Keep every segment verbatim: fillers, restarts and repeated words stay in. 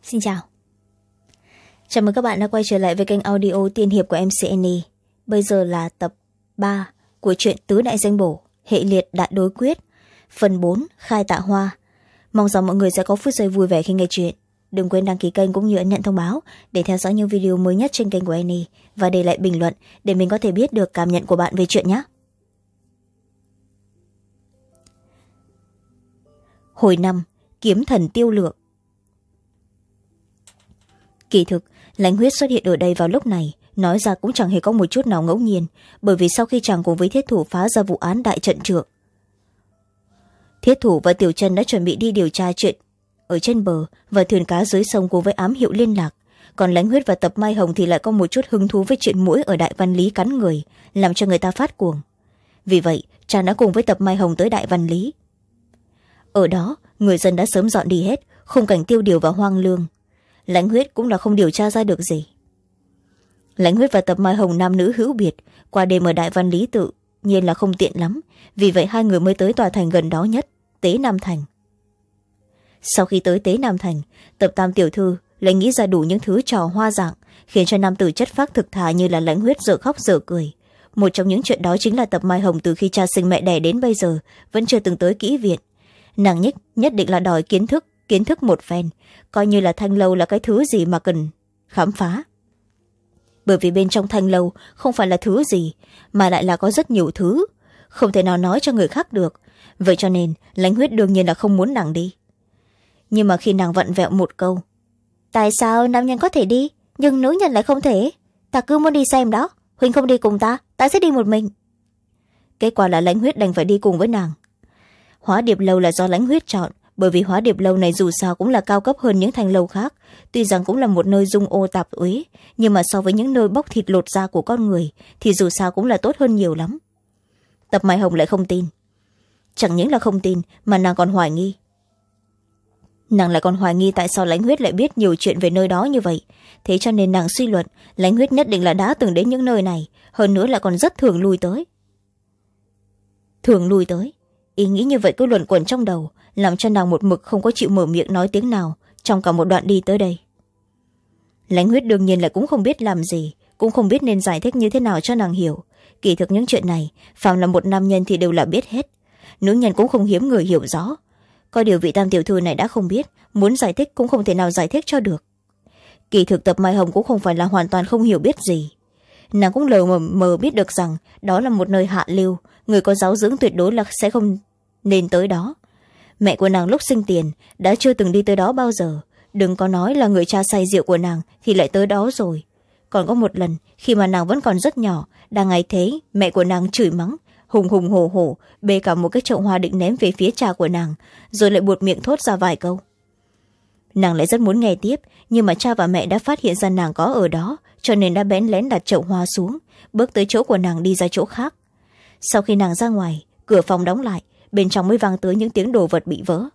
Xin chào. Chào mừng các bạn đã quay trở lại với kênh audio tiên hiệp của em xê en e. Bây giờ là tập ba của truyện Tứ Đại Danh Bổ, hệ liệt đại đối quyết, phần bốn khai tạ hoa. Mong rằng mọi người sẽ có phút giây vui vẻ khi nghe chuyện. Đừng quên đăng ký kênh cũng như ấn nhận thông báo để theo dõi những video mới nhất trên kênh của Annie và để lại bình luận để mình có thể biết được cảm nhận của bạn về chuyện nhé. Hồi năm, kiếm thần tiêu lượng. Kỳ thực, Lãnh Huyết xuất hiện ở đây vào lúc này, nói ra cũng chẳng hề có một chút nào ngẫu nhiên, bởi vì sau khi chàng cùng với Thiết Thủ phá ra vụ án đại trận trượng, Thiết Thủ và Tiểu Chân đã chuẩn bị đi điều tra chuyện ở trên bờ và thuyền cá dưới sông cùng với ám hiệu liên lạc, còn Lãnh Huyết và Tập Mai Hồng thì lại có một chút hứng thú với chuyện muỗi ở Đại Văn Lý cắn người, làm cho người ta phát cuồng. Vì vậy, chàng đã cùng với Tập Mai Hồng tới Đại Văn Lý. Ở đó, người dân đã sớm dọn đi hết, khung cảnh tiêu điều và hoang lương. Lãnh Huyết cũng là không điều tra ra được gì. Lãnh Huyết và Tập Mai Hồng nam nữ hữu biệt, qua đêm ở Đại Văn Lý tự nhiên là không tiện lắm, vì vậy hai người mới tới tòa thành gần đó nhất, Tế Nam Thành. Sau khi tới Tế Nam Thành, Tập Tam tiểu thư lại nghĩ ra đủ những thứ trò hoa dạng, khiến cho nam tử chất phác thực thà như là Lãnh Huyết dở khóc dở cười. Một trong những chuyện đó chính là Tập Mai Hồng từ khi cha sinh mẹ đẻ đến bây giờ vẫn chưa từng tới kỹ viện. Nàng nhất nhất định là đòi kiến thức kiến thức một phen, coi như là Thanh Lâu là cái thứ gì mà cần khám phá. Bởi vì bên trong Thanh Lâu không phải là thứ gì, mà lại là có rất nhiều thứ, không thể nào nói cho người khác được. Vậy cho nên Lãnh Huyết đương nhiên là không muốn nàng đi. Nhưng mà khi nàng vặn vẹo một câu, tại sao nam nhân có thể đi nhưng nữ nhân lại không thể, ta cứ muốn đi xem đó, huynh không đi cùng ta, ta sẽ đi một mình. Kết quả là Lãnh Huyết đành phải đi cùng với nàng. Hóa Điệp Lâu là do Lãnh Huyết chọn, bởi vì Hóa Điệp Lâu này dù sao cũng là cao cấp hơn những thành lâu khác, tuy rằng cũng là một nơi dung ô tạp uế, nhưng mà so với những nơi bóc thịt lột da của con người thì dù sao cũng là tốt hơn nhiều lắm. Tập Mai Hồng lại không tin. Chẳng những là không tin mà nàng còn hoài nghi. Nàng lại còn hoài nghi tại sao Lãnh Huyết lại biết nhiều chuyện về nơi đó như vậy, thế cho nên nàng suy luận Lãnh Huyết nhất định là đã từng đến những nơi này, hơn nữa là còn rất thường lui tới. Thường lui tới, ý nghĩ như vậy cứ luẩn quẩn trong đầu, làm cho nàng một mực không có chịu mở miệng nói tiếng nào trong cả một đoạn đi tới đây. Lãnh Huyết đương nhiên là cũng không biết làm gì, cũng không biết nên giải thích như thế nào cho nàng hiểu. Kỳ thực những chuyện này phàm là một nam nhân thì đều là biết hết, nữ nhân cũng không hiếm người hiểu rõ. Có điều vị Tam tiểu thư này đã không biết, muốn giải thích cũng không thể nào giải thích cho được. Kỳ thực Tập Mai Hồng cũng không phải là hoàn toàn không hiểu biết gì, nàng cũng lờ mờ, mờ biết được rằng đó là một nơi hạ lưu, người có giáo dưỡng tuyệt đối là sẽ không nên tới đó. Mẹ của nàng lúc sinh tiền đã chưa từng đi tới đó bao giờ, đừng có nói là người cha say rượu của nàng thì lại tới đó rồi. Còn có một lần khi mà nàng vẫn còn rất nhỏ, đang ngày thế mẹ của nàng chửi mắng hùng hùng hổ hổ, bê cả một cái chậu hoa định ném về phía cha của nàng, rồi lại buột miệng thốt ra vài câu. Nàng lại rất muốn nghe tiếp, nhưng mà cha và mẹ đã phát hiện ra nàng có ở đó, cho nên đã bén lén đặt chậu hoa xuống, bước tới chỗ của nàng đi ra chỗ khác. Sau khi nàng ra ngoài, cửa phòng đóng lại, bên trong mới vang tới những tiếng đồ vật bị vỡ.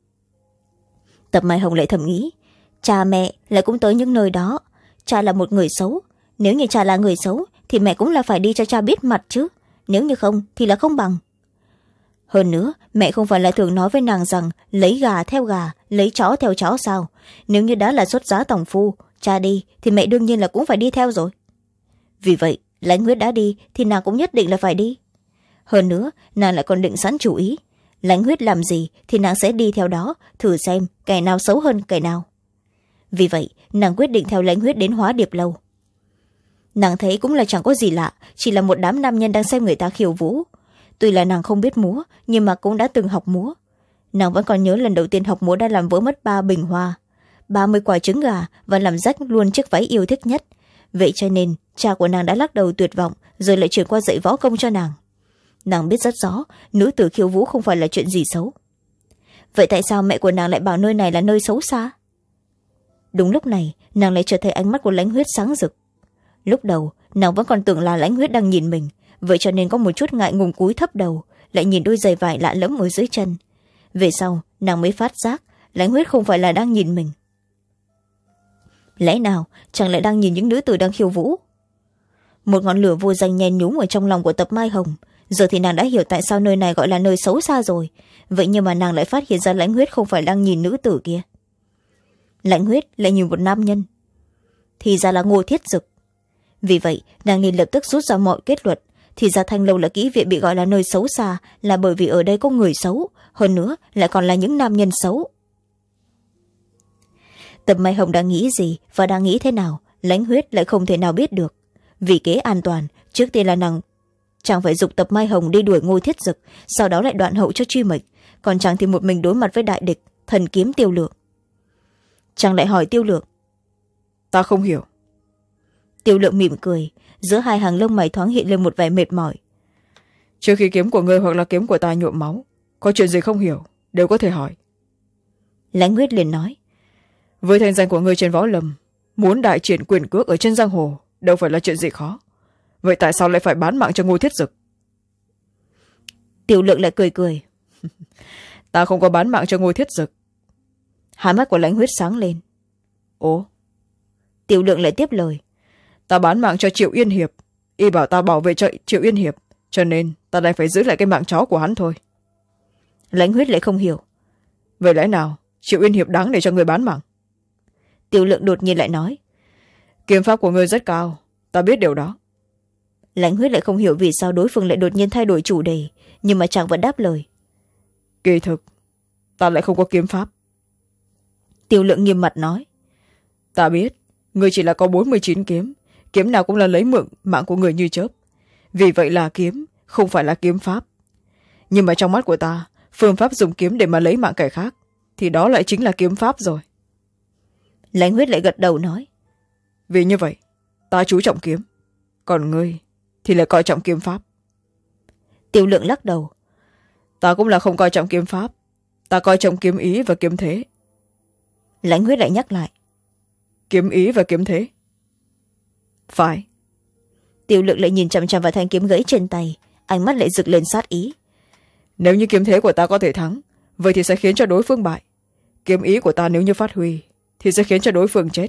Tập Mai Hồng lại thầm nghĩ, cha mẹ lại cũng tới những nơi đó, cha là một người xấu, nếu như cha là người xấu thì mẹ cũng là phải đi cho cha biết mặt chứ, nếu như không thì là không bằng. Hơn nữa, mẹ không phải là thường nói với nàng rằng lấy gà theo gà, lấy chó theo chó sao? Nếu như đã là xuất giá tòng phu, cha đi thì mẹ đương nhiên là cũng phải đi theo rồi. Vì vậy, Lãnh Huyết đã đi thì nàng cũng nhất định là phải đi. Hơn nữa, nàng lại còn định sẵn chủ ý, Lãnh Huyết làm gì thì nàng sẽ đi theo đó, thử xem kẻ nào xấu hơn kẻ nào. Vì vậy, nàng quyết định theo Lãnh Huyết đến Hóa Điệp Lâu. Nàng thấy cũng là chẳng có gì lạ, chỉ là một đám nam nhân đang xem người ta khiêu vũ. Tuy là nàng không biết múa, nhưng mà cũng đã từng học múa. Nàng vẫn còn nhớ lần đầu tiên học múa đã làm vỡ mất ba bình hoa, ba mươi quả trứng gà và làm rách luôn chiếc váy yêu thích nhất. Vậy cho nên cha của nàng đã lắc đầu tuyệt vọng, rồi lại chuyển qua dạy võ công cho nàng. Nàng biết rất rõ nữ tử khiêu vũ không phải là chuyện gì xấu. Vậy tại sao mẹ của nàng lại bảo nơi này là nơi xấu xa? Đúng lúc này, nàng lại chợt thấy ánh mắt của Lãnh Huyết sáng rực. Lúc đầu nàng vẫn còn tưởng là Lãnh Huyết đang nhìn mình, vậy cho nên có một chút ngại ngùng cúi thấp đầu, lại nhìn đôi giày vải lạ lẫm ở dưới chân. Về sau nàng mới phát giác Lãnh Huyết không phải là đang nhìn mình. Lẽ nào chẳng lẽ đang nhìn những nữ tử đang khiêu vũ? Một ngọn lửa vô danh nhen nhúm ở trong lòng của Tập Mai Hồng. Giờ thì nàng đã hiểu tại sao nơi này gọi là nơi xấu xa rồi. Vậy nhưng mà nàng lại phát hiện ra Lãnh Huyết không phải đang nhìn nữ tử kia. Lãnh Huyết lại nhìn một nam nhân, thì ra là Ngô Thiết Dực. Vì vậy nàng liền lập tức rút ra mọi kết luận, thì ra Thanh Lâu là kỹ viện bị gọi là nơi xấu xa là bởi vì ở đây có người xấu, hơn nữa lại còn là những nam nhân xấu. Tập Mai Hồng đang nghĩ gì và đang nghĩ thế nào, Lãnh Huyết lại không thể nào biết được. Vì kế an toàn, trước tiên là nàng chàng phải giục Tập Mai Hồng đi đuổi Ngô Thiết Dực, sau đó lại đoạn hậu cho truy mệnh, còn chàng thì một mình đối mặt với đại địch thần kiếm Tiêu Lượng. Chàng lại hỏi Tiêu Lượng: ta không hiểu. Tiêu Lượng mỉm cười, giữa hai hàng lông mày thoáng hiện lên một vẻ mệt mỏi. Trước khi kiếm của ngươi hoặc là kiếm của ta nhuộm máu, có chuyện gì không hiểu đều có thể hỏi. Lãnh Huyết liền nói: với thanh danh của ngươi trên võ lâm, muốn đại triển quyền cước ở trên giang hồ đâu phải là chuyện gì khó, vậy tại sao lại phải bán mạng cho Ngô Thiết Dực? Tiêu Lượng lại cười cười. ta không có bán mạng cho Ngô Thiết Dực. Hai mắt của Lãnh Huyết sáng lên. Ồ. Tiêu Lượng lại tiếp lời: ta bán mạng cho Triệu Yên Hiệp, y bảo ta bảo vệ cho Triệu Yên Hiệp, cho nên ta đành phải giữ lại cái mạng chó của hắn thôi. Lãnh Huyết lại không hiểu: vậy lẽ nào Triệu Yên Hiệp đáng để cho người bán mạng? Tiêu Lượng đột nhiên lại nói: kiếm pháp của ngươi rất cao, ta biết điều đó. Lãnh Huyết lại không hiểu vì sao đối phương lại đột nhiên thay đổi chủ đề, nhưng mà chàng vẫn đáp lời: kỳ thực ta lại không có kiếm pháp. Tiêu Lượng nghiêm mặt nói: ta biết ngươi chỉ là có bốn mươi chín kiếm, kiếm nào cũng là lấy mượn mạng của người như chớp, vì vậy là kiếm, không phải là kiếm pháp. Nhưng mà trong mắt của ta, phương pháp dùng kiếm để mà lấy mạng kẻ khác thì đó lại chính là kiếm pháp rồi. Lãnh Huyết lại gật đầu nói: vì như vậy ta chú trọng kiếm, còn ngươi thì lại coi trọng kiếm pháp. Tiêu Lượng lắc đầu: ta cũng là không coi trọng kiếm pháp, ta coi trọng kiếm ý và kiếm thế. Lãnh Huyết lại nhắc lại: kiếm ý và kiếm thế? Phải. Tiêu Lượng lại nhìn chằm chằm vào thanh kiếm gãy trên tay, ánh mắt lại rực lên sát ý. nếu như kiếm thế của ta có thể thắng, vậy thì sẽ khiến cho đối phương bại. Kiếm ý của ta nếu như phát huy thì sẽ khiến cho đối phương chết.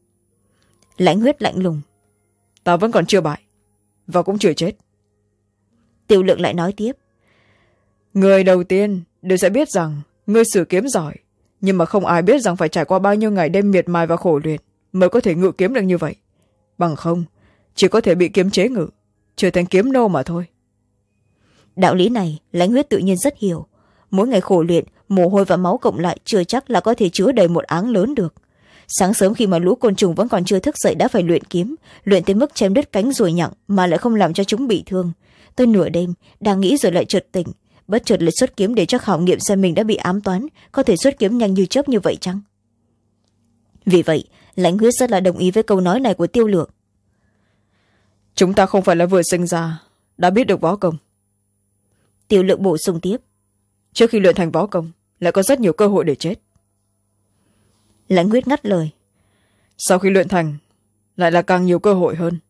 Lãnh Huyết lạnh lùng: ta vẫn còn chưa bại và cũng chưa chết. Tiêu Lượng lại nói tiếp: người đầu tiên đều sẽ biết rằng ngươi sử kiếm giỏi, nhưng mà không ai biết rằng phải trải qua bao nhiêu ngày đêm miệt mài và khổ luyện mới có thể ngự kiếm được như vậy. Bằng không chỉ có thể bị kiếm chế ngự, trở thành kiếm nô mà thôi. Đạo lý này Lãnh Huyết tự nhiên rất hiểu. Mỗi ngày khổ luyện, mồ hôi và máu cộng lại chưa chắc là có thể chứa đầy một áng lớn được. Sáng sớm khi mà lũ côn trùng vẫn còn chưa thức dậy đã phải luyện kiếm, luyện tới mức chém đứt cánh ruồi nhặng mà lại không làm cho chúng bị thương. Tới nửa đêm đang nghĩ rồi lại chợt tỉnh, bất chợt lại xuất kiếm để cho khảo nghiệm xem mình đã bị ám toán, có thể xuất kiếm nhanh như chớp như vậy chăng? Vì vậy Lãnh Huyết rất là đồng ý với câu nói này của Tiêu Lượng. chúng ta không phải là vừa sinh ra đã biết được võ công. Tiêu Lượng bổ sung tiếp: trước khi luyện thành võ công lại có rất nhiều cơ hội để chết. Lãnh Huyết ngắt lời: sau khi luyện thành lại là càng nhiều cơ hội hơn.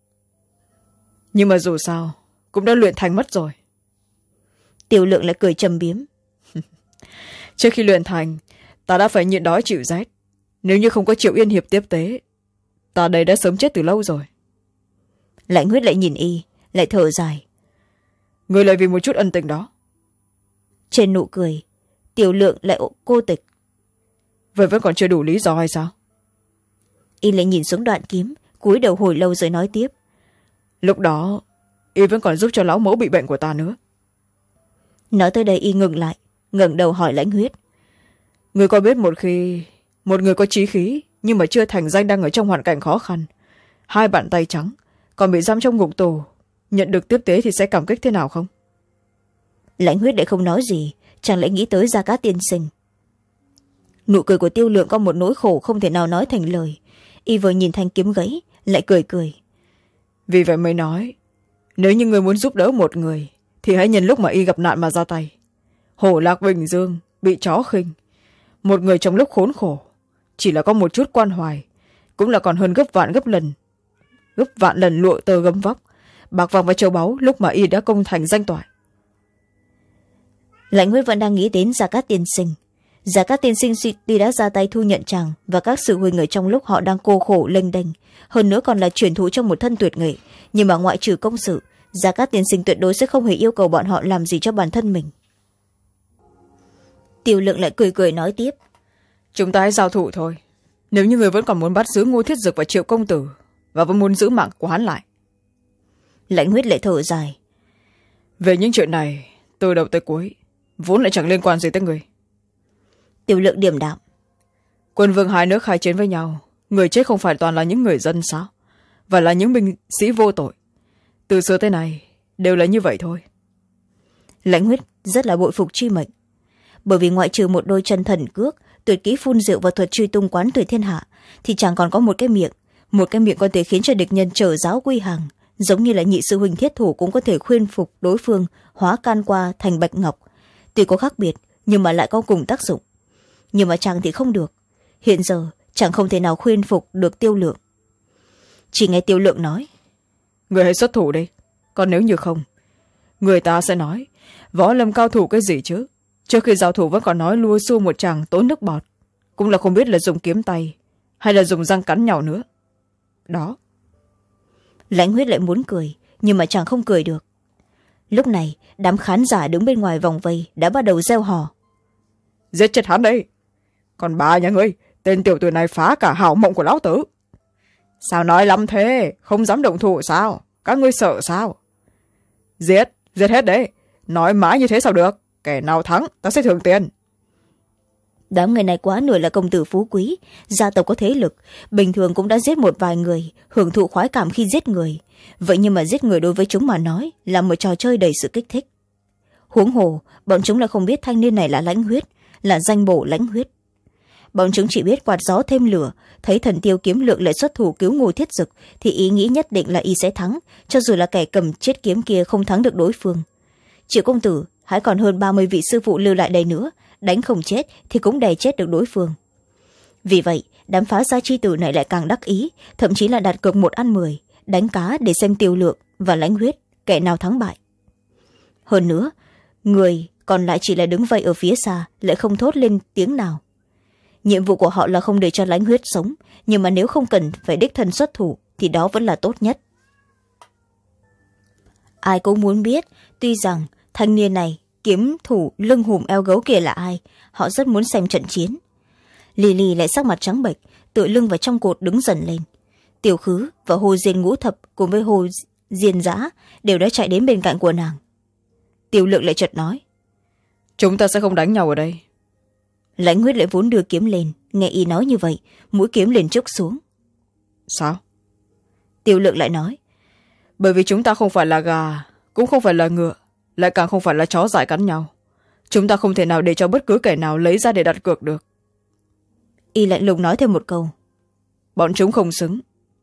nhưng mà dù sao cũng đã luyện thành mất rồi. Tiêu Lượng lại cười trầm biếm: trước khi luyện thành ta đã phải nhịn đói chịu rét, nếu như không có Triệu Yên Hiệp tiếp tế, ta đây đã sớm chết từ lâu rồi. Lãnh Huyết lại nhìn y, lại thở dài: người lại vì một chút ân tình đó. Trên nụ cười Tiêu Lượng lại cô tịch: vậy vẫn còn chưa đủ lý do hay sao? Y lại nhìn xuống đoạn kiếm, cúi đầu hồi lâu rồi nói tiếp: lúc đó y vẫn còn giúp cho lão mẫu bị bệnh của ta nữa. Nói tới đây y ngừng lại, ngẩng đầu hỏi Lãnh Huyết: người có biết một khi một người có chí khí nhưng mà chưa thành danh đang ở trong hoàn cảnh khó khăn, hai bàn tay trắng, còn bị giam trong ngục tù, nhận được tiếp tế thì sẽ cảm kích thế nào không? Lãnh Huyết lại không nói gì, chàng lại nghĩ tới Gia Cát tiên sinh. Nụ cười của Tiêu Lượng có một nỗi khổ không thể nào nói thành lời. Y vừa nhìn thanh kiếm gãy lại cười cười: vì vậy mới nói, nếu như người muốn giúp đỡ một người thì hãy nhân lúc mà y gặp nạn mà ra tay. Hổ lạc Bình Dương bị chó khinh, một người trong lúc khốn khổ chỉ là có một chút quan hoài, cũng là còn hơn gấp vạn gấp lần gấp vạn lần lụa tơ gấm vóc, bạc vàng và châu báu lúc mà y đã công thành danh toại. Lãnh Huyết vẫn đang nghĩ đến Gia Cát tiên sinh. Gia Cát tiên sinh tuy đã ra tay thu nhận chàng và các sư huynh ở trong lúc họ đang cô khổ lênh đênh, hơn nữa còn là truyền thụ trong một thân tuyệt nghệ, nhưng mà ngoại trừ công sự, Gia Cát tiên sinh tuyệt đối sẽ không hề yêu cầu bọn họ làm gì cho bản thân mình. Tiêu Lượng lại cười cười nói tiếp: chúng ta hãy giao thủ thôi, nếu như người vẫn còn muốn bắt giữ Ngô Thiết Dực và Triệu công tử và vẫn muốn giữ mạng của hắn lại. Lãnh Huyết lại thở dài. Về những chuyện này từ đầu tới cuối vốn lại chẳng liên quan gì tới người. Tiểu Lượng điềm đạm. Quân vương hai nước khai chiến với nhau, người chết không phải toàn là những người dân sao, và là những binh sĩ vô tội. Từ xưa tới nay đều là như vậy thôi. Lãnh Huyết rất là bội phục Truy Mệnh, bởi vì ngoại trừ một đôi chân thần cước, tuyệt kỹ phun rượu và thuật truy tung quán tuyệt thiên hạ, thì chẳng còn có một cái miệng một cái miệng có thể khiến cho địch nhân trở giáo quy hàng, giống như là nhị sư huynh Thiết Thủ cũng có thể khuyên phục đối phương hóa can qua thành bạch ngọc. Tuy có khác biệt nhưng mà lại có cùng tác dụng. Nhưng mà chàng thì không được, hiện giờ chàng không thể nào khuyên phục được Tiêu Lượng. Chỉ nghe Tiêu Lượng nói, người hãy xuất thủ đi, còn nếu như không, người ta sẽ nói võ lâm cao thủ cái gì chứ, trước khi giao thủ vẫn còn nói lua xua một chàng tốn nước bọt, cũng là không biết là dùng kiếm tay hay là dùng răng cắn nhau nữa đó. Lãnh Huyết lại muốn cười nhưng mà chàng không cười được. Lúc này đám khán giả đứng bên ngoài vòng vây đã bắt đầu reo hò, giết chết hắn đây, còn bà nhà ngươi, tên tiểu tử này phá cả hảo mộng của lão tử. Sao nói lắm thế, không dám động thủ sao, các ngươi sợ sao? Giết giết hết đấy, nói mãi như thế sao được, kẻ nào thắng ta sẽ thưởng tiền. Đám người này quá nửa là công tử phú quý, gia tộc có thế lực, bình thường cũng đã giết một vài người, hưởng thụ khoái cảm khi giết người. Vậy nhưng mà giết người đối với chúng mà nói là một trò chơi đầy sự kích thích. Huống hồ bọn chúng là không biết thanh niên này là Lãnh Huyết, là danh bổ Lãnh Huyết. Bọn chúng chỉ biết quạt gió thêm lửa, thấy thần Tiêu Kiếm Lượng lại xuất thủ cứu Ngô Thiết Dực thì ý nghĩ nhất định là y sẽ thắng, cho dù là kẻ cầm chết kiếm kia không thắng được đối phương. Triệu công tử hãy còn hơn ba mươi vị sư phụ lưu lại đây nữa, đánh không chết thì cũng đè chết được đối phương. Vì vậy đám phá gia chi tử này lại càng đắc ý, thậm chí là đặt cược một ăn mười, đánh cá để xem Tiêu Lượng và Lãnh Huyết kẻ nào thắng bại. Hơn nữa người còn lại chỉ là đứng vây ở phía xa, lại không thốt lên tiếng nào. Nhiệm vụ của họ là không để cho Lãnh Huyết sống, nhưng mà nếu không cần phải đích thân xuất thủ thì đó vẫn là tốt nhất. Ai cũng muốn biết, tuy rằng thanh niên này kiếm thủ lưng hùm eo gấu kia là ai, họ rất muốn xem trận chiến. Lily lại sắc mặt trắng bệch, tựa lưng vào trong cột đứng dần lên. Tiểu Khứ và Hồ Diên Ngũ Thập cùng với Hồ Diên Dã đều đã chạy đến bên cạnh của nàng. Tiểu Lượng lại chợt nói, chúng ta sẽ không đánh nhau ở đây. Lãnh Huyết lại vốn đưa kiếm lên, nghe y nói như vậy, mũi kiếm liền trúc xuống. Sao? Tiểu Lượng lại nói, bởi vì chúng ta không phải là gà, cũng không phải là ngựa, lại càng không phải là chó dại cắn nhau. Chúng ta không thể nào để cho bất cứ kẻ nào lấy ra để đặt cược được. Y lạnh lùng nói thêm một câu, bọn chúng không xứng.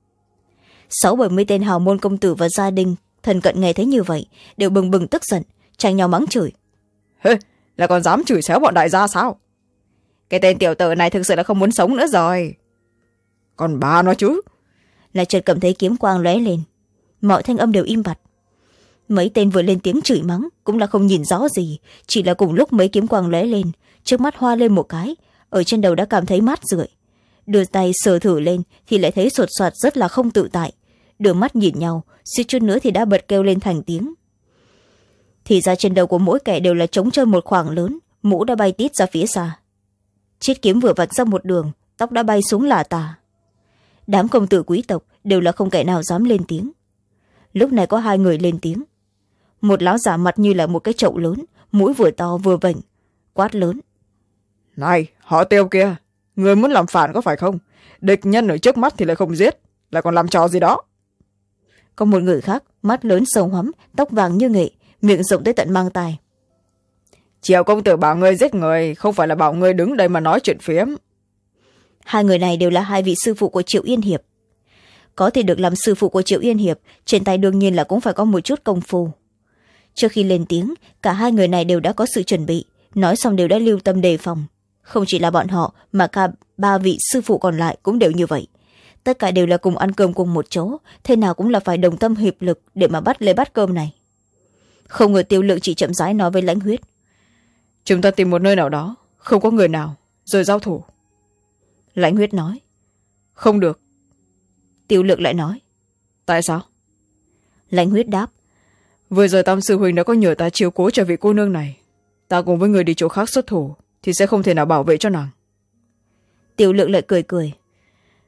Sáu bảy mươi tên hào môn công tử và gia đình thần cận nghe thấy như vậy đều bừng bừng tức giận, tranh nhau mắng chửi. Hê, là còn dám chửi xéo bọn đại gia sao? Cái tên tiểu tử này thực sự là không muốn sống nữa rồi. Còn bà nó chứ. Lại chợt cầm thấy kiếm quang lóe lên, mọi thanh âm đều im bặt. Mấy tên vừa lên tiếng chửi mắng cũng là không nhìn rõ gì, chỉ là cùng lúc mấy kiếm quang lóe lên, trước mắt hoa lên một cái, ở trên đầu đã cảm thấy mát rượi. Đưa tay sờ thử lên thì lại thấy sột soạt rất là không tự tại, đưa mắt nhìn nhau, suýt chút nữa thì đã bật kêu lên thành tiếng. Thì ra trên đầu của mỗi kẻ đều là trống trơn một khoảng lớn, mũ đã bay tít ra phía xa. Chiếc kiếm vừa vạch ra một đường, tóc đã bay xuống lả tả. Đám công tử quý tộc đều là không kẻ nào dám lên tiếng. Lúc này có hai người lên tiếng. Một lão giả mặt như là một cái chậu lớn, mũi vừa to vừa vểnh, quát lớn, này họ Tiêu kia, người muốn làm phản có phải không? Địch nhân ở trước mắt thì lại không giết, lại còn làm trò gì đó. Có một người khác, mắt lớn sâu hoắm, tóc vàng như nghệ, miệng rộng tới tận mang tai. Triệu công tử bảo ngươi giết người, không phải là bảo ngươi đứng đây mà nói chuyện phiếm. Hai người này đều là hai vị sư phụ của Triệu Yên Hiệp. Có thể được làm sư phụ của Triệu Yên Hiệp, trên tay đương nhiên là cũng phải có một chút công phu. Trước khi lên tiếng, cả hai người này đều đã có sự chuẩn bị, nói xong đều đã lưu tâm đề phòng. Không chỉ là bọn họ mà cả ba vị sư phụ còn lại cũng đều như vậy. Tất cả đều là cùng ăn cơm cùng một chỗ, thế nào cũng là phải đồng tâm hiệp lực để mà bắt lấy bát cơm này. Không ngờ Tiêu Lượng chỉ chậm rãi nói với Lãnh Huyết, chúng ta tìm một nơi nào đó không có người nào rồi giao thủ. Lãnh Huyết nói, không được. Tiêu Lượng lại nói, tại sao? Lãnh Huyết đáp, vừa rồi Tam sư huynh đã có nhờ ta chiếu cố cho vị cô nương này, ta cùng với người đi chỗ khác xuất thủ thì sẽ không thể nào bảo vệ cho nàng. Tiêu Lượng lại cười cười,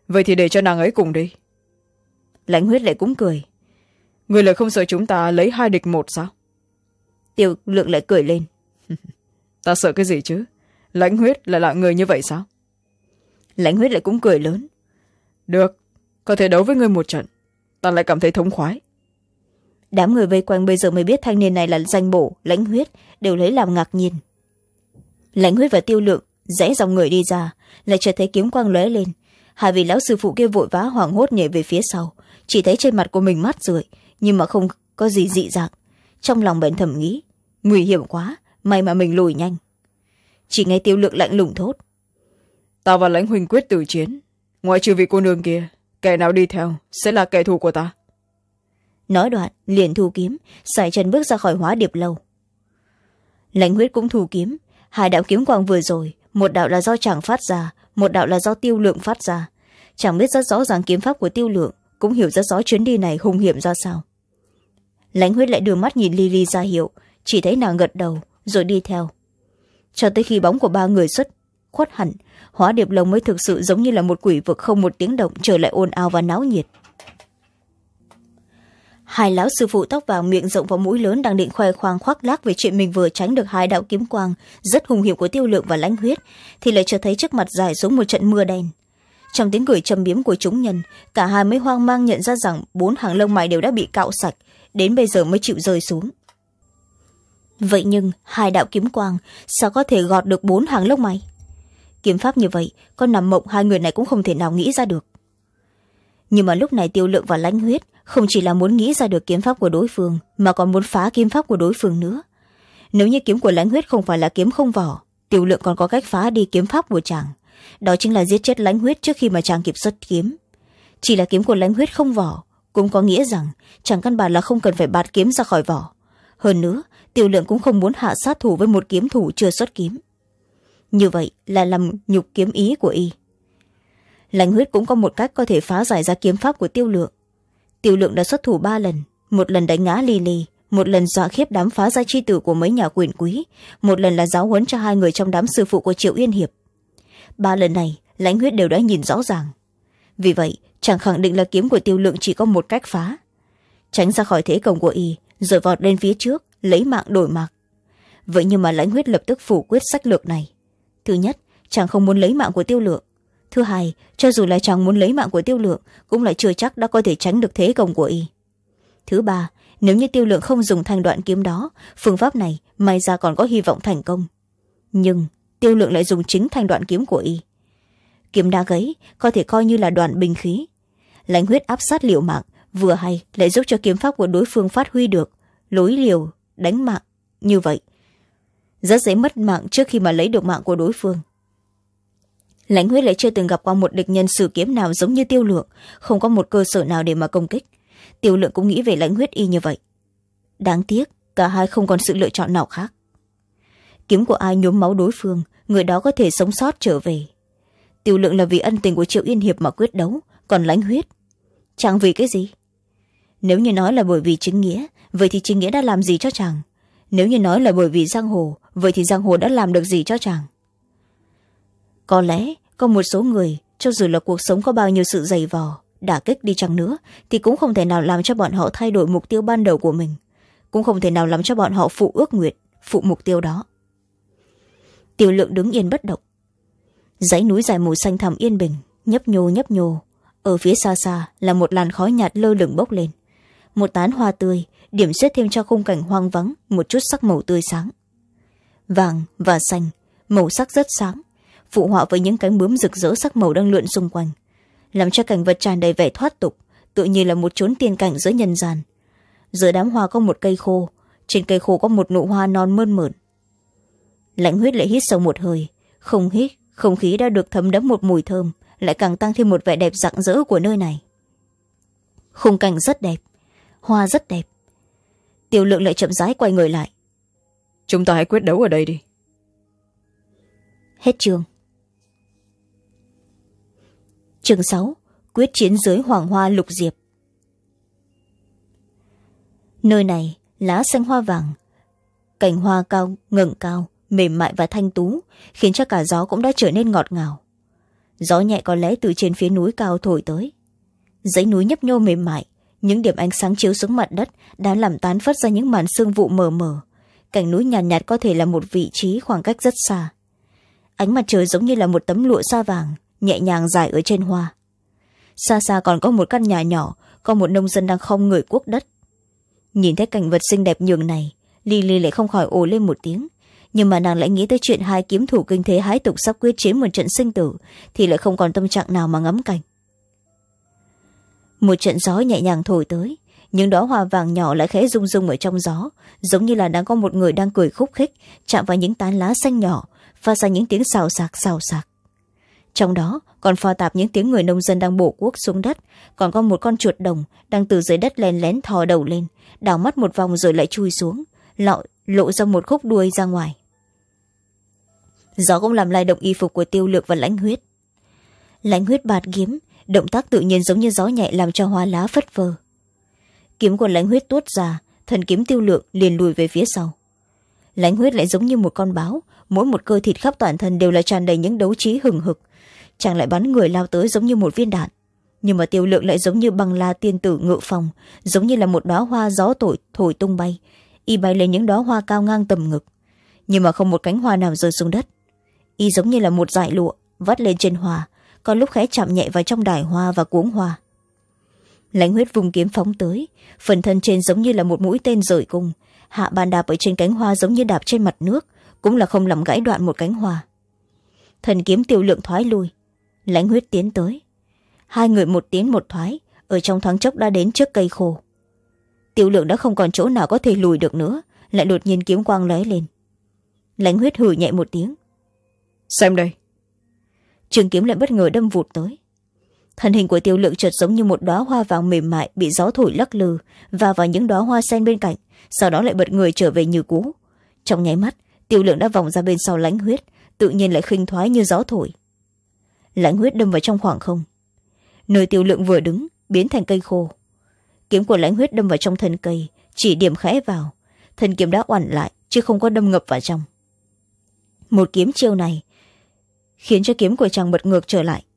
vậy thì để cho nàng ấy cùng đi. Lãnh Huyết lại cũng cười. Người lại không sợ chúng ta lấy hai địch một sao? Tiêu Lượng lại cười lên. Ta sợ cái gì chứ? Lãnh Huyết là loại người như vậy sao? Lãnh Huyết lại cũng cười lớn. Được, có thể đấu với người một trận, ta lại cảm thấy thống khoái. Đám người vây quanh bây giờ mới biết thanh niên này là danh bổ Lãnh Huyết, đều lấy làm ngạc nhiên. Lãnh Huyết và Tiêu Lượng rẽ dòng người đi ra, lại chợt thấy kiếm quang lóe lên. Hai vị lão sư phụ kia vội vã hoảng hốt nhảy về phía sau, chỉ thấy trên mặt của mình mát rượi nhưng mà không có gì dị dạng. Trong lòng bèn thầm nghĩ, nguy hiểm quá, may mà mình lùi nhanh. Chỉ nghe Tiêu Lượng lạnh lùng thốt. Ta và Lãnh huynh quyết tử chiến, ngoại trừ vị cô nương kia, kẻ nào đi theo sẽ là kẻ thù của ta. Nói đoạn liền thu kiếm, sải chân bước ra khỏi Hóa Điệp lâu. Lãnh Huyết cũng thu kiếm. Hai đạo kiếm quang vừa rồi, một đạo là do chàng phát ra, một đạo là do Tiêu Lượng phát ra. Chàng biết rất rõ ràng kiếm pháp của Tiêu Lượng, cũng hiểu rất rõ chuyến đi này hung hiểm ra sao. Lãnh Huyết lại đưa mắt nhìn Ly Ly ra hiệu, chỉ thấy nàng gật đầu rồi đi theo. Cho tới khi bóng của ba người xuất khuất hẳn, Hóa Điệp lâu mới thực sự giống như là một quỷ vực không một tiếng động, trở lại ồn ào và náo nhiệt. Hai lão sư phụ tóc vàng miệng rộng và mũi lớn đang định khoe khoang khoác lác về chuyện mình vừa tránh được hai đạo kiếm quang rất hùng hiểm của Tiêu Lượng và Lãnh Huyết, thì lại chợt thấy trước mặt rải xuống một trận mưa đen. Trong tiếng cười châm biếm của chúng nhân, cả hai mới hoang mang nhận ra rằng bốn hàng lông mày đều đã bị cạo sạch, đến bây giờ mới chịu rơi xuống. Vậy nhưng hai đạo kiếm quang sao có thể gọt được bốn hàng lông mày? Kiếm pháp như vậy, con nằm mộng hai người này cũng không thể nào nghĩ ra được. Nhưng mà lúc này Tiêu Lượng và Lãnh Huyết không chỉ là muốn nghĩ ra được kiếm pháp của đối phương, mà còn muốn phá kiếm pháp của đối phương nữa. Nếu như kiếm của Lãnh Huyết không phải là kiếm không vỏ, Tiêu Lượng còn có cách phá đi kiếm pháp của chàng, đó chính là giết chết Lãnh Huyết trước khi mà chàng kịp xuất kiếm. Chỉ là kiếm của Lãnh Huyết không vỏ cũng có nghĩa rằng chàng căn bản là không cần phải bạt kiếm ra khỏi vỏ. Hơn nữa, Tiêu Lượng cũng không muốn hạ sát thủ với một kiếm thủ chưa xuất kiếm. Như vậy là làm nhục kiếm ý của y. Lãnh Huyết cũng có một cách có thể phá giải ra kiếm pháp của Tiêu Lượng. Tiêu Lượng đã xuất thủ ba lần, một lần đánh ngã Ly Ly, một lần dọa khiếp đám phá gia chi tử của mấy nhà quyền quý, một lần là giáo huấn cho hai người trong đám sư phụ của Triệu Yên Hiệp. Ba lần này Lãnh Huyết đều đã nhìn rõ ràng. Vì vậy chàng khẳng định là kiếm của Tiêu Lượng chỉ có một cách phá: tránh ra khỏi thế công của y, rồi vọt lên phía trước lấy mạng đổi mạng. Vậy nhưng mà Lãnh Huyết lập tức phủ quyết sách lược này. Thứ nhất, chàng không muốn lấy mạng của Tiêu Lượng. Thứ hai, cho dù là chàng muốn lấy mạng của Tiêu Lượng cũng lại chưa chắc đã có thể tránh được thế công của y. Thứ ba, nếu như Tiêu Lượng không dùng thanh đoạn kiếm đó, phương pháp này may ra còn có hy vọng thành công. Nhưng Tiêu Lượng lại dùng chính thanh đoạn kiếm của y. Kiếm đá gấy có thể coi như là đoạn binh khí. Lãnh Huyết áp sát liều mạng, vừa hay lại giúp cho kiếm pháp của đối phương phát huy được lối liều đánh mạng như vậy, rất dễ mất mạng trước khi mà lấy được mạng của đối phương. Lãnh Huyết lại chưa từng gặp qua một địch nhân sử kiếm nào giống như Tiêu Lượng, không có một cơ sở nào để mà công kích. Tiêu Lượng cũng nghĩ về Lãnh Huyết y như vậy. Đáng tiếc cả hai không còn sự lựa chọn nào khác. Kiếm của ai nhuốm máu đối phương, người đó có thể sống sót trở về. Tiêu Lượng là vì ân tình của Triệu Yên Hiệp mà quyết đấu, còn Lãnh Huyết chẳng vì cái gì. Nếu như nói là bởi vì chính nghĩa, vậy thì chính nghĩa đã làm gì cho chàng? Nếu như nói là bởi vì giang hồ, vậy thì giang hồ đã làm được gì cho chàng? Có lẽ có một số người, cho dù là cuộc sống có bao nhiêu sự dày vò, đả kích đi chăng nữa, thì cũng không thể nào làm cho bọn họ thay đổi mục tiêu ban đầu của mình, cũng không thể nào làm cho bọn họ phụ ước nguyện, phụ mục tiêu đó. Tiêu Lượng đứng yên bất động. Dãy núi dài màu xanh thẳm yên bình, nhấp nhô nhấp nhô. Ở phía xa xa là một làn khói nhạt lơ lửng bốc lên. Một tán hoa tươi điểm xuyết thêm cho khung cảnh hoang vắng một chút sắc màu tươi sáng. Vàng và xanh, màu sắc rất sáng, phụ họa với những cánh bướm rực rỡ sắc màu đang lượn xung quanh, làm cho cảnh vật tràn đầy vẻ thoát tục, tự như là một chốn tiên cảnh giữa nhân gian. Giữa đám hoa có một cây khô, trên cây khô có một nụ hoa non mơn mởn. Lãnh Huyết lại hít sâu một hơi, không hít không khí đã được thấm đẫm một mùi thơm, lại càng tăng thêm một vẻ đẹp rạng rỡ của nơi này. Khung cảnh rất đẹp, hoa rất đẹp. Tiêu Lượng lại chậm rãi quay người lại. Chúng ta hãy quyết đấu ở đây đi. Hết chương. Chương sáu. Quyết chiến dưới hoàng hoa lục diệp. Nơi này lá xanh hoa vàng, cành hoa cao ngẩng cao, mềm mại và thanh tú, khiến cho cả gió cũng đã trở nên ngọt ngào. gió nhẹ có lẽ từ trên phía núi cao thổi tới. Dãy núi nhấp nhô mềm mại, những điểm ánh sáng chiếu xuống mặt đất đã làm tán phất ra những màn sương vụ mờ mờ. Cạnh núi nhàn nhạt, nhạt có thể là một vị trí khoảng cách rất xa. Ánh mặt trời giống như là một tấm lụa sa vàng nhẹ nhàng dài ở trên hoa. Xa xa còn có một căn nhà nhỏ, có một nông dân đang khom người cuốc đất. Nhìn thấy cảnh vật xinh đẹp nhường này, Lily lại không khỏi ồ lên một tiếng, nhưng mà nàng lại nghĩ tới chuyện hai kiếm thủ kinh thế hái tục sắp quyết chiến một trận sinh tử thì lại không còn tâm trạng nào mà ngắm cảnh. Một trận gió nhẹ nhàng thổi tới, những đóa hoa vàng nhỏ lại khẽ rung rung ở trong gió, giống như là đang có một người đang cười khúc khích chạm vào những tán lá xanh nhỏ, phát ra những tiếng xào xạc xào xạc. Trong đó còn pha tạp những tiếng người nông dân đang bổ cuốc xuống đất, còn có một con chuột đồng đang từ dưới đất lén lén thò đầu lên, đảo mắt một vòng rồi lại chui xuống, lộ, lộ ra một khúc đuôi ra ngoài. Gió cũng làm lay động y phục của Tiêu Lượng và Lãnh Huyết. Lãnh Huyết bạt kiếm, động tác tự nhiên giống như gió nhẹ làm cho hoa lá phất phơ. Kiếm của Lãnh Huyết tuốt ra, thần kiếm Tiêu Lượng liền lùi về phía sau. Lãnh Huyết lại giống như một con báo, mỗi một cơ thịt khắp toàn thân đều là tràn đầy những đấu trí hừng hực, chàng lại bắn người lao tới giống như một viên đạn. Nhưng mà Tiêu Lượng lại giống như băng la tiên tử ngự phòng, giống như là một đóa hoa gió thổi thổi tung bay, y bay lên những đóa hoa cao ngang tầm ngực, nhưng mà không một cánh hoa nào rơi xuống đất. Y giống như là một dải lụa vắt lên trên hoa, có lúc khẽ chạm nhẹ vào trong đài hoa và cuống hoa. Lãnh Huyết vùng kiếm phóng tới, phần thân trên giống như là một mũi tên rời cung, hạ bàn đạp ở trên cánh hoa giống như đạp trên mặt nước, cũng là không làm gãy đoạn một cánh hoa. Thần kiếm Tiêu Lượng thoái lui, Lãnh Huyết tiến tới, hai người một tiến một thoái, ở trong thoáng chốc đã đến trước cây khô. Tiêu Lượng đã không còn chỗ nào có thể lùi được nữa, lại đột nhiên kiếm quang lóe lên. Lãnh Huyết hừ nhẹ một tiếng, xem đây. trường kiếm lại bất ngờ đâm vụt tới. Thân hình của Tiêu Lượng chợt giống như một đóa hoa vàng mềm mại bị gió thổi lắc lư và vào những đóa hoa sen bên cạnh, sau đó lại bật người trở về như cũ. Trong nháy mắt, Tiêu Lượng đã vòng ra bên sau Lãnh Huyết, tự nhiên lại khinh thoái như gió thổi. Lãnh Huyết đâm vào trong khoảng không, nơi Tiêu Lượng vừa đứng biến thành cây khô. Kiếm của Lãnh Huyết đâm vào trong thân cây, chỉ điểm khẽ vào, thân kiếm đã oằn lại chứ không có đâm ngập vào trong. Một kiếm chiêu này khiến cho kiếm của chàng bật ngược trở lại.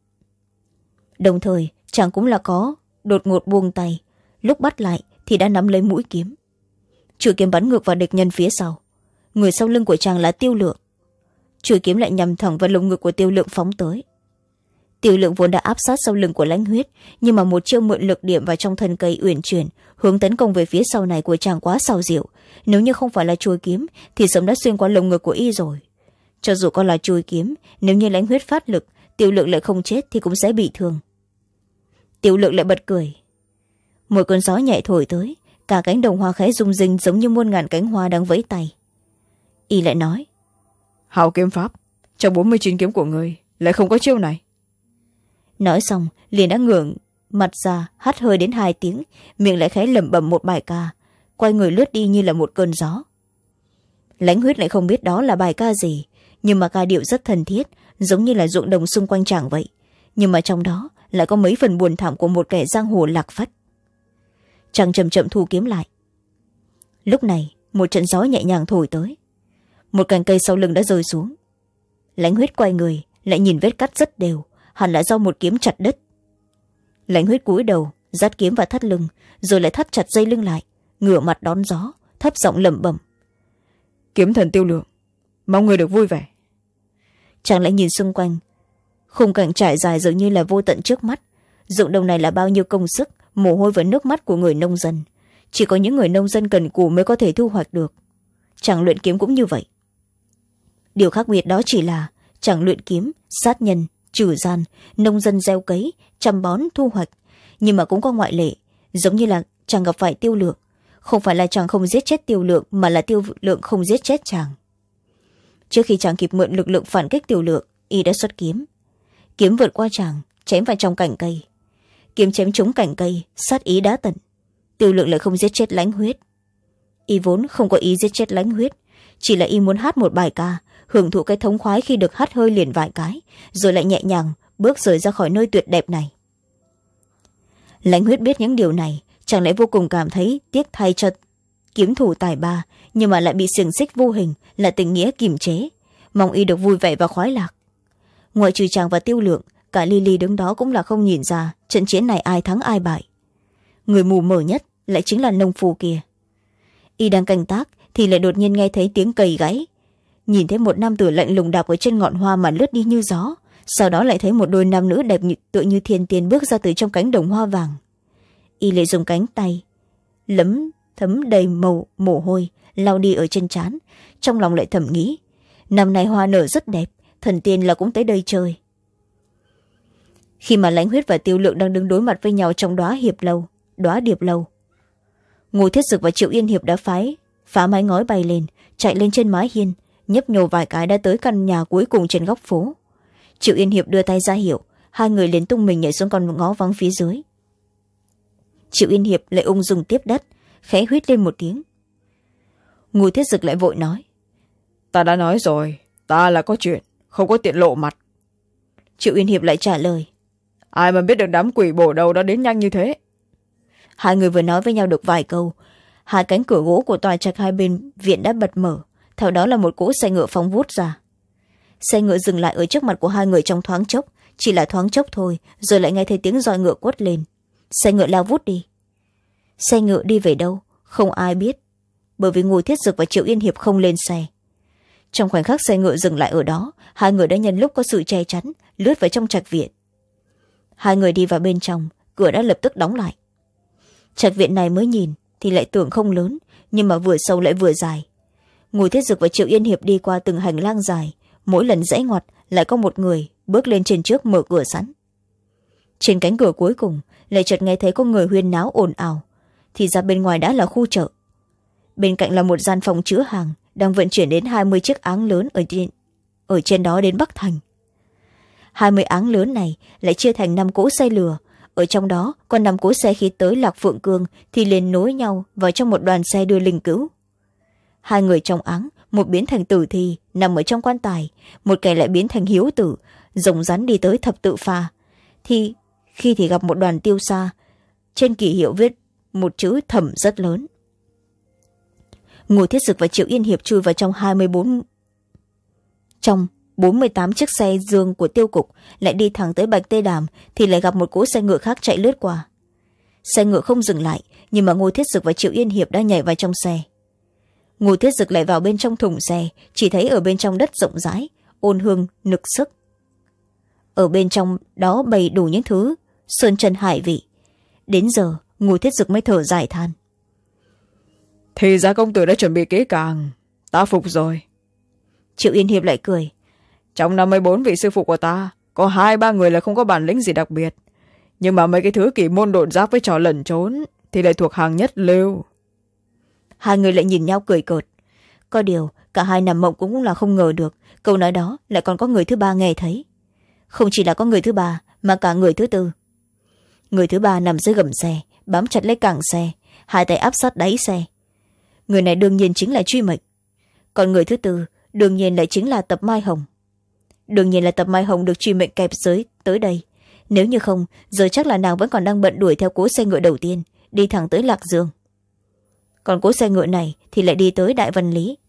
Đồng thời chàng cũng là có đột ngột buông tay, lúc bắt lại thì đã nắm lấy mũi kiếm. Chuôi kiếm bắn ngược vào địch nhân phía sau, người sau lưng của chàng là Tiêu Lượng. Chuôi kiếm lại nhằm thẳng vào lồng ngực của Tiêu Lượng phóng tới. Tiêu Lượng vốn đã áp sát sau lưng của Lãnh Huyết, nhưng mà một chiêu mượn lực điểm vào trong thân cây uyển chuyển hướng tấn công về phía sau này của chàng quá xào diệu, nếu như không phải là chuôi kiếm thì sớm đã xuyên qua lồng ngực của y rồi. Cho dù có là chuôi kiếm, nếu như Lãnh Huyết phát lực, Tiêu Lượng lại không chết thì cũng sẽ bị thương. Tiêu Lượng lại bật cười. Một cơn gió nhẹ thổi tới, cả cánh đồng hoa khẽ rung rinh giống như muôn ngàn cánh hoa đang vẫy tay. Y lại nói, Hào kiếm pháp, trong bốn mươi chín kiếm của người lại không có chiêu này. Nói xong liền đã ngửa mặt ra hắt hơi đến hai tiếng, miệng lại khẽ lẩm bẩm một bài ca, quay người lướt đi như là một cơn gió. Lãnh Huyết lại không biết đó là bài ca gì, nhưng mà ca điệu rất thân thiết, giống như là ruộng đồng xung quanh chàng vậy, nhưng mà trong đó lại có mấy phần buồn thảm của một kẻ giang hồ lạc phách. Chàng chậm chậm thu kiếm lại. Lúc này một trận gió nhẹ nhàng thổi tới, một cành cây sau lưng đã rơi xuống. Lãnh Huyết quay người lại nhìn vết cắt rất đều, hẳn là do một kiếm chặt đất. Lãnh Huyết cúi đầu dắt kiếm vào thắt lưng, rồi lại thắt chặt dây lưng lại, ngửa mặt đón gió, thấp giọng lẩm bẩm, Kiếm thần Tiêu Lượng, mong người được vui vẻ. Chàng lại nhìn xung quanh, khung cảnh trải dài dường như là vô tận trước mắt. Ruộng đồng này là bao nhiêu công sức, mồ hôi và nước mắt của người nông dân, chỉ có những người nông dân cần cù mới có thể thu hoạch được. Chàng luyện kiếm cũng như vậy. Điều khác biệt đó chỉ là chàng luyện kiếm, sát nhân, trừ gian, nông dân gieo cấy, chăm bón, thu hoạch, nhưng mà cũng có ngoại lệ, giống như là chàng gặp phải Tiêu Lượng. Không phải là chàng không giết chết Tiêu Lượng, mà là Tiêu Lượng không giết chết chàng. Trước khi chàng kịp mượn lực lượng phản kích Tiêu Lượng, y đã xuất kiếm. Kiếm vượt qua chàng, chém vào trong cành cây. Kiếm chém trúng cành cây, sát ý đã tận. Tiêu Lượng lại không giết chết Lãnh Huyết. Y vốn không có ý giết chết Lãnh Huyết, chỉ là y muốn hát một bài ca, hưởng thụ cái thống khoái khi được hắt hơi liền vài cái, rồi lại nhẹ nhàng bước rời ra khỏi nơi tuyệt đẹp này. Lãnh Huyết biết những điều này, chàng lại vô cùng cảm thấy tiếc thay cho kiếm thủ tài ba, nhưng mà lại bị xiềng xích vô hình là tình nghĩa kiềm chế, mong y được vui vẻ và khoái lạc. Ngoại trừ chàng và Tiêu Lượng, cả Lily đứng đó cũng là không nhìn ra trận chiến này ai thắng ai bại. Người mù mờ nhất lại chính là nông phu kia. Y đang canh tác thì lại đột nhiên nghe thấy tiếng cầy gãy, nhìn thấy một nam tử lạnh lùng đạp ở trên ngọn hoa mà lướt đi như gió, sau đó lại thấy một đôi nam nữ đẹp như, tựa như thiên tiên bước ra từ trong cánh đồng hoa vàng. Y lại dùng cánh tay lấm thấm đầy màu mồ hôi lau đi ở trên trán, trong lòng lại thầm nghĩ năm nay hoa nở rất đẹp, thần tiên là cũng tới đây chơi. Khi mà Lãnh Huyết và Tiêu Lượng đang đứng đối mặt với nhau trong đóa hiệp lâu đóa điệp lâu, Ngô Thiết Dực và Triệu Yên Hiệp đã phái phá mái ngói bay lên, chạy lên trên mái hiên, nhấp nhô vài cái đã tới căn nhà cuối cùng trên góc phố. Triệu Yên Hiệp đưa tay ra hiệu, hai người liền tung mình nhảy xuống con ngõ vắng phía dưới. Triệu Yên Hiệp lại ung dung tiếp đất, khẽ huýt lên một tiếng. Ngô Thiết Dực lại vội nói: Ta đã nói rồi, ta là có chuyện, không có tiện lộ mặt. Triệu Yên Hiệp lại trả lời: Ai mà biết được đám quỷ bổ đầu đã đến nhanh như thế. Hai người vừa nói với nhau được vài câu, hai cánh cửa gỗ của tòa trạch hai bên viện đã bật mở, theo đó là một cỗ xe ngựa phóng vút ra. Xe ngựa dừng lại ở trước mặt của hai người trong thoáng chốc, chỉ là thoáng chốc thôi, rồi lại nghe thấy tiếng roi ngựa quất lên. Xe ngựa lao vút đi. Xe ngựa đi về đâu không ai biết, bởi vì Ngô Thiết Dực và Triệu Yên Hiệp không lên xe. Trong khoảnh khắc xe ngựa dừng lại ở đó, hai người đã nhân lúc có sự che chắn lướt vào trong trạch viện. Hai người đi vào bên trong, cửa đã lập tức đóng lại. Trạch viện này mới nhìn thì lại tưởng không lớn, nhưng mà vừa sâu lại vừa dài. Ngô Thiết Dực và Triệu Yên Hiệp đi qua từng hành lang dài, mỗi lần rẽ ngoặt lại có một người bước lên trên trước mở cửa sẵn. Trên cánh cửa cuối cùng lại chợt nghe thấy có người huyên náo ồn ào, thì ra bên ngoài đã là khu chợ. Bên cạnh là một gian phòng chứa hàng đang vận chuyển đến hai mươi chiếc áng lớn ở trên, ở trên đó đến Bắc Thành. hai mươi áng lớn này lại chia thành năm cỗ xe lừa, ở trong đó còn năm cỗ xe khi tới Lạc Phượng Cương thì liền nối nhau vào trong một đoàn xe đưa linh cữu. Hai người trong áng, một biến thành tử thi nằm ở trong quan tài, một kẻ lại biến thành hiếu tử rồng rắn đi tới thập tự pha, thì khi thì gặp một đoàn tiêu xa, trên kỷ hiệu viết một chữ Thẩm rất lớn. Ngô Thiết Dực và Triệu Yên Hiệp chui vào trong hai mươi bốn trong bốn mươi tám chiếc xe dương của tiêu cục, lại đi thẳng tới Bạch Tê Đàm thì lại gặp một cỗ xe ngựa khác chạy lướt qua. Xe ngựa không dừng lại, nhưng mà Ngô Thiết Dực và Triệu Yên Hiệp đã nhảy vào trong xe. Ngô Thiết Dực lại vào bên trong thùng xe, chỉ thấy ở bên trong đất rộng rãi, ôn hương nực sức. Ở bên trong đó bày đủ những thứ sơn chân hải vị. Đến giờ Ngô Thiết Dực mới thở dài than: Thì ra công tử đã chuẩn bị kỹ càng, ta phục rồi. Triệu Yên Hiệp lại cười: Trong năm mươi bốn vị sư phụ của ta, có hai ba người là không có bản lĩnh gì đặc biệt, nhưng mà mấy cái thứ kỳ môn độn giáp với trò lẩn trốn thì lại thuộc hàng nhất lưu. Hai người lại nhìn nhau cười cợt. Có điều cả hai nằm mộng cũng là không ngờ được câu nói đó lại còn có người thứ ba nghe thấy. Không chỉ là có người thứ ba mà cả người thứ tư. Người thứ ba nằm dưới gầm xe, bám chặt lấy cẳng xe, hai tay áp sát đáy xe. Người này đương nhiên chính là Truy Mệnh. Còn người thứ tư đương nhiên lại chính là Tập Mai Hồng. Đương nhiên là Tập Mai Hồng được Truy Mệnh kẹp dưới tới đây. Nếu như không, giờ chắc là nàng vẫn còn đang bận đuổi theo cỗ xe ngựa đầu tiên, đi thẳng tới Lạc Dương. Còn cỗ xe ngựa này thì lại đi tới Đại Văn Lý.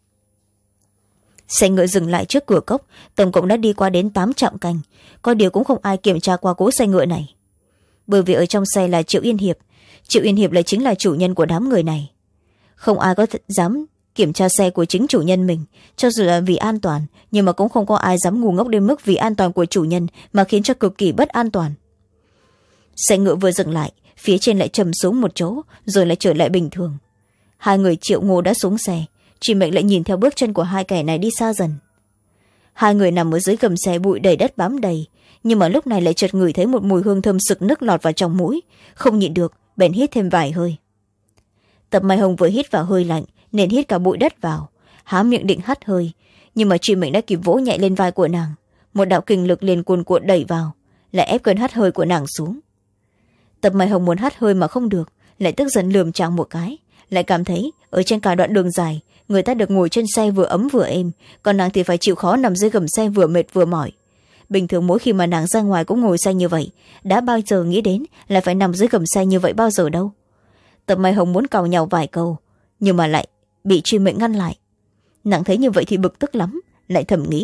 Xe ngựa dừng lại trước cửa cốc, tổng cộng đã đi qua đến tám trạm canh, có điều cũng không ai kiểm tra qua cỗ xe ngựa này. Bởi vì ở trong xe là Triệu Yên Hiệp, Triệu Yên Hiệp lại chính là chủ nhân của đám người này. Không ai có dám kiểm tra xe của chính chủ nhân mình, cho dù là vì an toàn, nhưng mà cũng không có ai dám ngu ngốc đến mức vì an toàn của chủ nhân mà khiến cho cực kỳ bất an toàn. Xe ngựa vừa dừng lại, phía trên lại trầm xuống một chỗ, rồi lại trở lại bình thường. Hai người Triệu Ngô đã xuống xe, Truy Mệnh lại nhìn theo bước chân của hai kẻ này đi xa dần. Hai người nằm ở dưới gầm xe, bụi đầy đất bám đầy, nhưng mà lúc này lại chợt ngửi thấy một mùi hương thơm sực nức lọt vào trong mũi, không nhịn được bèn hít thêm vài hơi. Tập Mai Hồng vừa hít vào hơi lạnh nên hít cả bụi đất vào, há miệng định hắt hơi, nhưng mà Truy Mệnh đã kịp vỗ nhẹ lên vai của nàng, một đạo kình lực liền cuồn cuộn đẩy vào, lại ép cơn hắt hơi của nàng xuống. Tập Mai Hồng muốn hắt hơi mà không được, lại tức giận lườm chàng một cái, lại cảm thấy ở trên cả đoạn đường dài người ta được ngồi trên xe vừa ấm vừa êm, còn nàng thì phải chịu khó nằm dưới gầm xe vừa mệt vừa mỏi. Bình thường mỗi khi mà nàng ra ngoài cũng ngồi xe như vậy, đã bao giờ nghĩ đến là phải nằm dưới gầm xe như vậy bao giờ đâu. Tập Mai Hồng muốn càu nhàu vài câu, nhưng mà lại bị Truy Mệnh ngăn lại. Nàng thấy như vậy thì bực tức lắm, lại thầm nghĩ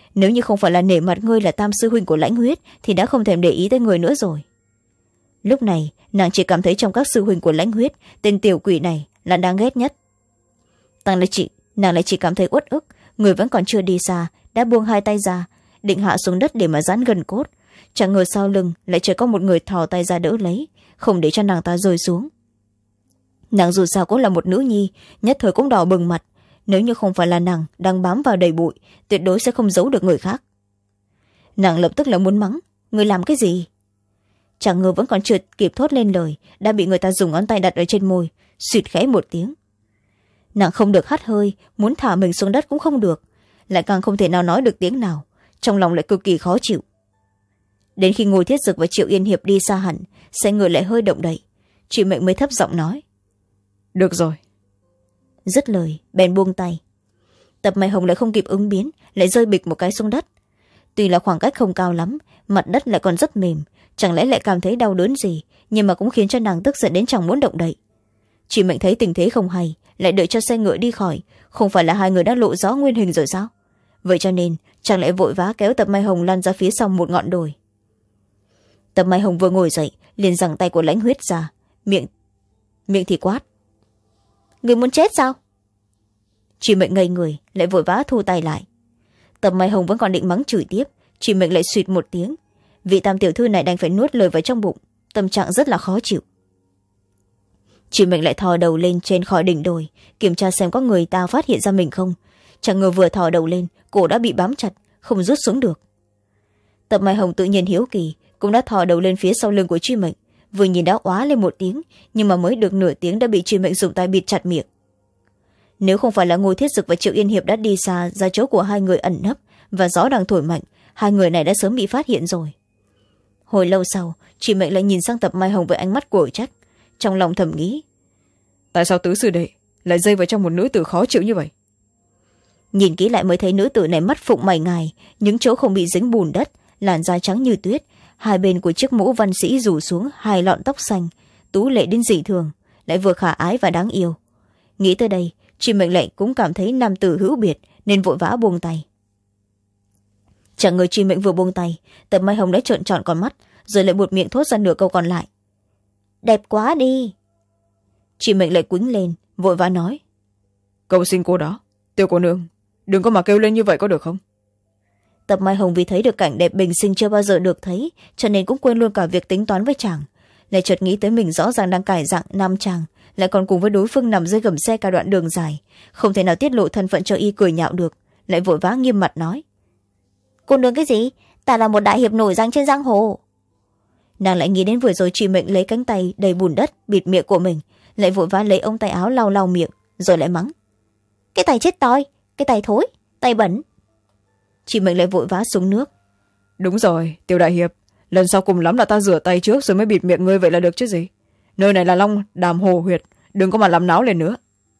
nếu như không phải là nể mặt ngươi là tam sư huynh của Lãnh Huyết thì đã không thèm để ý tới người nữa rồi. Lúc này nàng chỉ cảm thấy trong các sư huynh của Lãnh Huyết, tên tiểu quỷ này là đáng ghét nhất. Nàng lại chỉ, nàng lại chỉ cảm thấy uất ức, người vẫn còn chưa đi xa đã buông hai tay ra định hạ xuống đất để mà dán gần cốt, chẳng ngờ sau lưng lại chỉ có một người thò tay ra đỡ lấy, không để cho nàng ta rơi xuống. Nàng dù sao cũng là một nữ nhi, nhất thời cũng đỏ bừng mặt, nếu như không phải là nàng đang bám vào đầy bụi tuyệt đối sẽ không giấu được người khác. Nàng lập tức là muốn mắng, người làm cái gì? Chẳng ngờ vẫn còn chưa kịp thốt lên lời đã bị người ta dùng ngón tay đặt ở trên môi, suýt khẽ một tiếng. Nàng không được hắt hơi, muốn thả mình xuống đất cũng không được, lại càng không thể nào nói được tiếng nào, trong lòng lại cực kỳ khó chịu. Đến khi Ngô Thiết Dực và Triệu Yên Hiệp đi xa hẳn, xe người lại hơi động đậy, chị Mệnh mới thấp giọng nói: được rồi. Dứt lời bèn buông tay. Tập Mai Hồng lại không kịp ứng biến, lại rơi bịch một cái xuống đất. Tuy là khoảng cách không cao lắm, mặt đất lại còn rất mềm, chẳng lẽ lại cảm thấy đau đớn gì, nhưng mà cũng khiến cho nàng tức giận đến chẳng muốn động đậy. Chị Mệnh thấy tình thế không hay, lại đợi cho xe ngựa đi khỏi, không phải là hai người đã lộ rõ nguyên hình rồi sao? Vậy cho nên chàng lại vội vã kéo Tập Mai Hồng lăn ra phía sau một ngọn đồi. Tập Mai Hồng vừa ngồi dậy liền giằng tay của Lãnh Huyết ra, miệng miệng thì quát: người muốn chết sao? Chị Mệnh ngây người, lại vội vã thu tay lại. Tập Mai Hồng vẫn còn định mắng chửi tiếp, chị Mệnh lại suýt một tiếng. Vị tam tiểu thư này đành phải nuốt lời vào trong bụng, tâm trạng rất là khó chịu. Chị Mệnh lại thò đầu lên trên khỏi đỉnh đồi, kiểm tra xem có người ta phát hiện ra mình không. Chẳng ngờ vừa thò đầu lên, cổ đã bị bám chặt, không rút xuống được. Tập Mai Hồng tự nhiên hiếu kỳ, cũng đã thò đầu lên phía sau lưng của chị Mệnh, vừa nhìn đã oá lên một tiếng, nhưng mà mới được nửa tiếng đã bị chị Mệnh dùng tay bịt chặt miệng. Nếu không phải là Ngô Thiết Dực và Triệu Yên Hiệp đã đi xa ra chỗ của hai người ẩn nấp và gió đang thổi mạnh, hai người này đã sớm bị phát hiện rồi. Hồi lâu sau, chị Mệnh lại nhìn sang Tập Mai Hồng với ánh mắt của trách, trong lòng thầm nghĩ: tại sao tứ sư đệ lại dây vào trong một nữ tử khó chịu như vậy? Nhìn kỹ lại mới thấy nữ tử này mắt phụng mày ngài, những chỗ không bị dính bùn đất, làn da trắng như tuyết, hai bên của chiếc mũ văn sĩ rủ xuống hai lọn tóc xanh, tú lệ đến dị thường, lại vừa khả ái và đáng yêu. Nghĩ tới đây, chị Mệnh lệnh cũng cảm thấy nam tử hữu biệt nên vội vã buông tay. Chẳng ngờ chị Mệnh vừa buông tay, Tập Mai Hồng đã trợn tròn con mắt, rồi lại buột miệng thốt ra nửa câu còn lại: đẹp quá đi. Chị Mệnh lại quýnh lên, vội vã nói: cầu xin cô đó, tiểu cô nương, đừng có mà kêu lên như vậy có được không? Tập Mai Hồng vì thấy được cảnh đẹp bình sinh chưa bao giờ được thấy, cho nên cũng quên luôn cả việc tính toán với chàng, lại chợt nghĩ tới mình rõ ràng đang cải dạng nam chàng, lại còn cùng với đối phương nằm dưới gầm xe cả đoạn đường dài, không thể nào tiết lộ thân phận cho y cười nhạo được, lại vội vã nghiêm mặt nói: cô nương cái gì, ta là một đại hiệp nổi danh trên giang hồ. Nàng lại nghĩ đến vừa rồi chị Mệnh lấy cánh tay đầy bùn đất bịt miệng của mình, lại vội vã lấy ống tay áo lau lau miệng, rồi lại mắng: cái tay chết toi, cái tay thối, tay bẩn. Chị Mệnh lại vội vã xuống nước: đúng rồi, tiểu đại hiệp, lần sau cùng lắm là ta rửa tay trước rồi mới bịt miệng ngươi vậy là được chứ gì. Nơi này là Long Đàm Hồ Huyệt, đừng có mà làm náo lên nữa.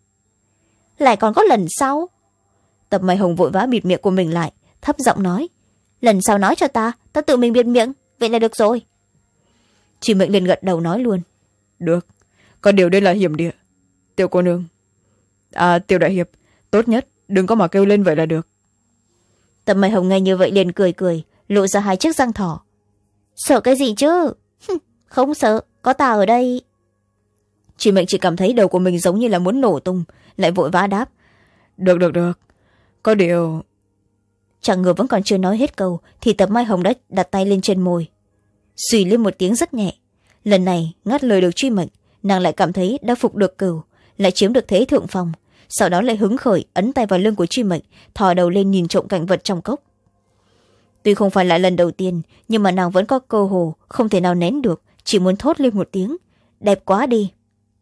Lại còn có lần sau? Tập Mai Hồng vội vã bịt miệng của mình lại, thấp giọng nói: lần sau nói cho ta, ta tự mình bịt miệng, vậy là được rồi. Chị Mệnh liền gật đầu nói luôn: được, còn điều đây là hiểm địa. Tiểu cô nương, à tiểu đại hiệp, tốt nhất đừng có mà kêu lên vậy là được. Tập Mai Hồng nghe như vậy liền cười cười, lộ ra hai chiếc răng thỏ: sợ cái gì chứ, không sợ, có ta ở đây. Chị Mệnh chỉ cảm thấy đầu của mình giống như là muốn nổ tung, lại vội vã đáp: được được được, có điều. Chẳng ngờ vẫn còn chưa nói hết câu thì Tập Mai Hồng đã đặt tay lên trên môi, suy lên một tiếng rất nhẹ. Lần này ngắt lời được truy Mệnh, nàng lại cảm thấy đã phục được cừu, lại chiếm được thế thượng phong, sau đó lại hứng khởi ấn tay vào lưng của truy Mệnh, thò đầu lên nhìn trộm cảnh vật trong cốc. Tuy không phải là lần đầu tiên, nhưng mà nàng vẫn có cơ hồ không thể nào nén được, chỉ muốn thốt lên một tiếng: đẹp quá đi.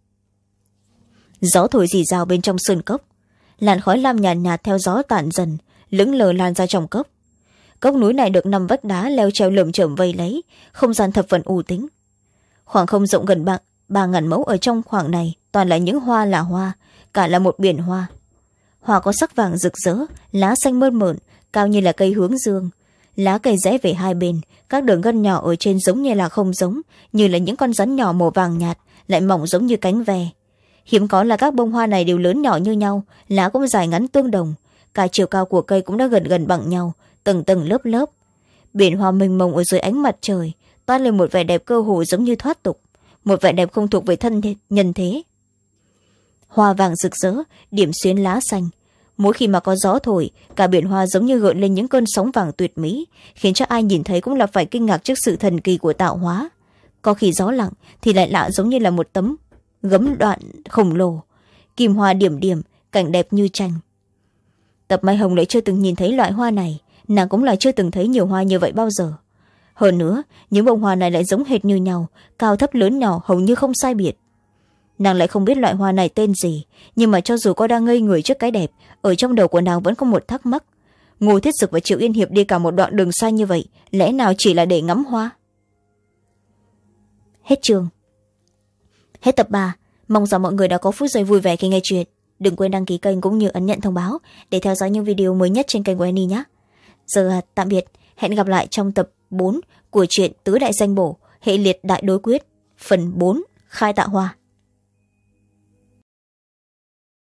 Gió thổi rì rào bên trong sơn cốc, làn khói lam nhàn nhạt, nhạt theo gió tản dần, lững lờ lan ra trong cốc. Cốc núi này được năm vách đá leo treo lởm chởm vây lấy, không gian thập phần u tĩnh. Khoảng không rộng gần ba, ba ngàn mẫu, ở trong khoảng này toàn là những hoa là hoa, cả là một biển hoa. Hoa có sắc vàng rực rỡ, lá xanh mơn mởn, cao như là cây hướng dương. Lá cây rẽ về hai bên, các đường gân nhỏ ở trên giống như là không giống, như là những con rắn nhỏ màu vàng nhạt, lại mỏng giống như cánh ve. Hiếm có là các bông hoa này đều lớn nhỏ như nhau, lá cũng dài ngắn tương đồng, cả chiều cao của cây cũng đã gần gần bằng nhau, tầng tầng lớp lớp. Biển hoa mênh mông ở dưới ánh mặt trời toát lên một vẻ đẹp cơ hồ giống như thoát tục, một vẻ đẹp không thuộc về thân thế, nhân thế. Hoa vàng rực rỡ, điểm xuyến lá xanh. Mỗi khi mà có gió thổi, cả biển hoa giống như gợn lên những cơn sóng vàng tuyệt mỹ, khiến cho ai nhìn thấy cũng là phải kinh ngạc trước sự thần kỳ của tạo hóa. Có khi gió lặng thì lại lạ giống như là một tấm gấm đoạn khổng lồ, kim hoa điểm điểm, cảnh đẹp như tranh. Tập Mai Hồng lại chưa từng nhìn thấy loại hoa này, nàng cũng là chưa từng thấy nhiều hoa như vậy bao giờ. Hơn nữa, những bông hoa này lại giống hệt như nhau, cao thấp lớn nhỏ hầu như không sai biệt. Nàng lại không biết loại hoa này tên gì, nhưng mà cho dù có đang ngây người trước cái đẹp, ở trong đầu của nàng vẫn có một thắc mắc. Ngô Thiết Dực và Triệu Yên Hiệp đi cả một đoạn đường xa như vậy, lẽ nào chỉ là để ngắm hoa? Hết chương. Hết tập ba. Mong rằng mọi người đã có phút giây vui vẻ khi nghe chuyện. Đừng quên đăng ký kênh cũng như ấn nhận thông báo để theo dõi những video mới nhất trên kênh của Annie nhé. Giờ tạm biệt, hẹn gặp lại trong tập bốn của truyện Tứ Đại Danh Bổ, hệ liệt đại đối quyết, phần bốn, khai tạo hoa.